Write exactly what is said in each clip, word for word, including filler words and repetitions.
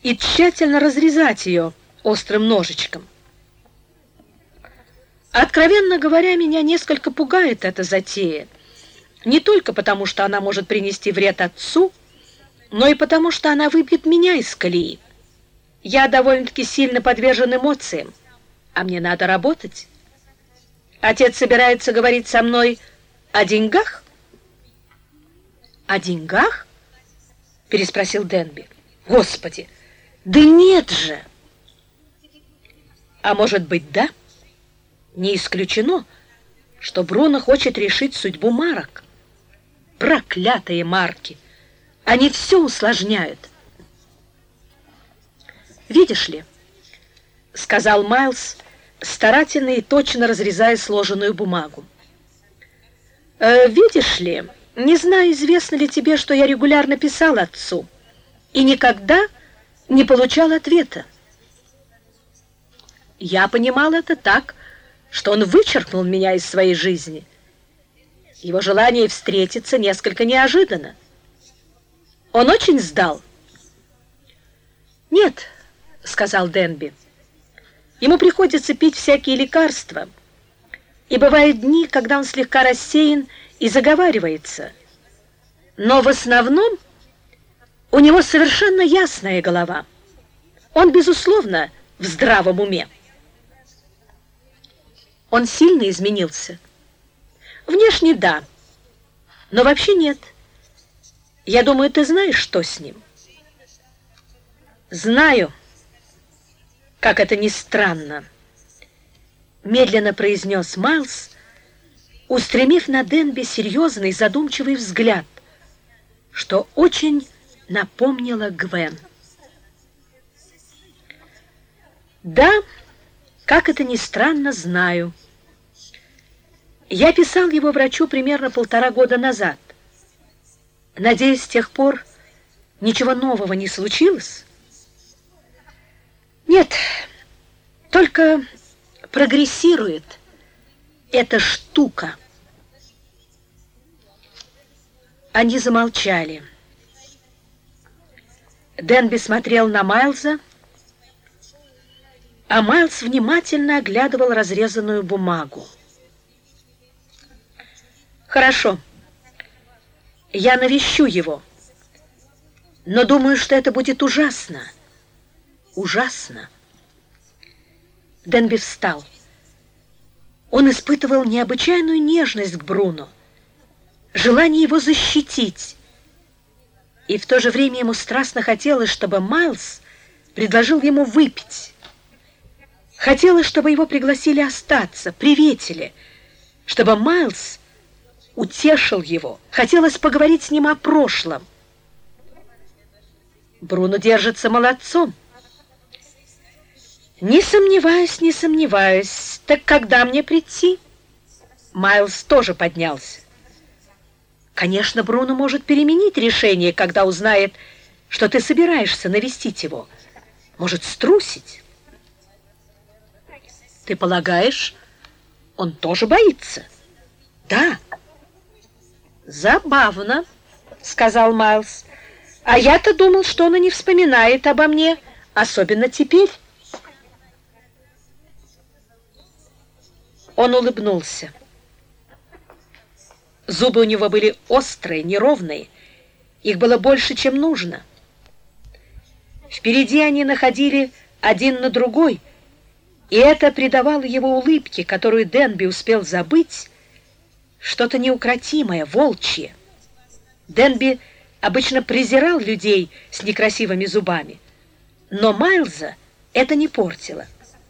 и тщательно разрезать ее острым ножичком. Откровенно говоря, меня несколько пугает эта затея. Не только потому, что она может принести вред отцу, но и потому, что она выбьет меня из колеи. Я довольно-таки сильно подвержен эмоциям, а мне надо работать. Отец собирается говорить со мной о деньгах? О деньгах? Переспросил Денби. Господи, да нет же! А может быть, да? Не исключено, что Бруно хочет решить судьбу марок. Проклятые марки! Они все усложняют. «Видишь ли», — сказал Майлз, старательно и точно разрезая сложенную бумагу. «Э, «Видишь ли, не знаю, известно ли тебе, что я регулярно писал отцу и никогда не получал ответа. Я понимал это так, что он вычеркнул меня из своей жизни. Его желание встретиться несколько неожиданно. Он очень сдал». «Нет», — сказал Денби, — «ему приходится пить всякие лекарства, и бывают дни, когда он слегка рассеян и заговаривается. Но в основном у него совершенно ясная голова. Он, безусловно, в здравом уме». «Он сильно изменился?» «Внешне да, но вообще нет. Я думаю, ты знаешь, что с ним?» «Знаю, как это ни странно», — медленно произнес Майлз, устремив на Денби серьезный задумчивый взгляд, что очень напомнило Гвен. «Да, как это ни странно, знаю. Я писал его врачу примерно полтора года назад. Надеюсь, с тех пор ничего нового не случилось?» «Нет, только прогрессирует эта штука». Они замолчали. Денби смотрел на Майлза, а Майлз внимательно оглядывал разрезанную бумагу. «Хорошо, я навещу его, но думаю, что это будет ужасно. Ужасно». Денби встал. Он испытывал необычайную нежность к Бруно, желание его защитить, и в то же время ему страстно хотелось, чтобы Майлз предложил ему выпить. Хотелось, чтобы его пригласили остаться, приветили, чтобы Майлз утешил его. Хотелось поговорить с ним о прошлом. Бруно держится молодцом. «Не сомневаюсь, не сомневаюсь. Так когда мне прийти?» Майлз тоже поднялся. «Конечно, Бруно может переменить решение, когда узнает, что ты собираешься навестить его. Может, струсить». «Ты полагаешь, он тоже боится?» «Да». «Забавно», — сказал Майлз. «А я-то думал, что он и не вспоминает обо мне, особенно теперь». Он улыбнулся. Зубы у него были острые, неровные. Их было больше, чем нужно. Впереди они находили один на другой, и это придавало его улыбке, которую Денби успел забыть, что-то неукротимое, волчье. Денби обычно презирал людей с некрасивыми зубами, но Майлза это не портило.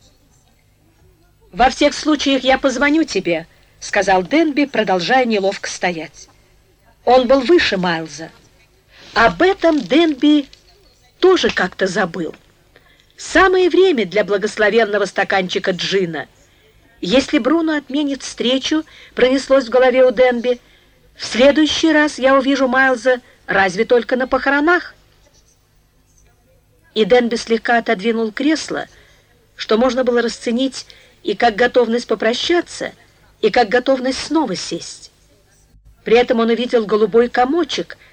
«Во всех случаях я позвоню тебе», — сказал Денби, продолжая неловко стоять. Он был выше Майлза. Об этом Денби тоже как-то забыл. Самое время для благословенного стаканчика джина. Если Бруно отменит встречу, пронеслось в голове у Денби, в следующий раз я увижу Майлза разве только на похоронах. И Денби слегка отодвинул кресло, что можно было расценить и как готовность попрощаться, и как готовность снова сесть. При этом он увидел голубой комочек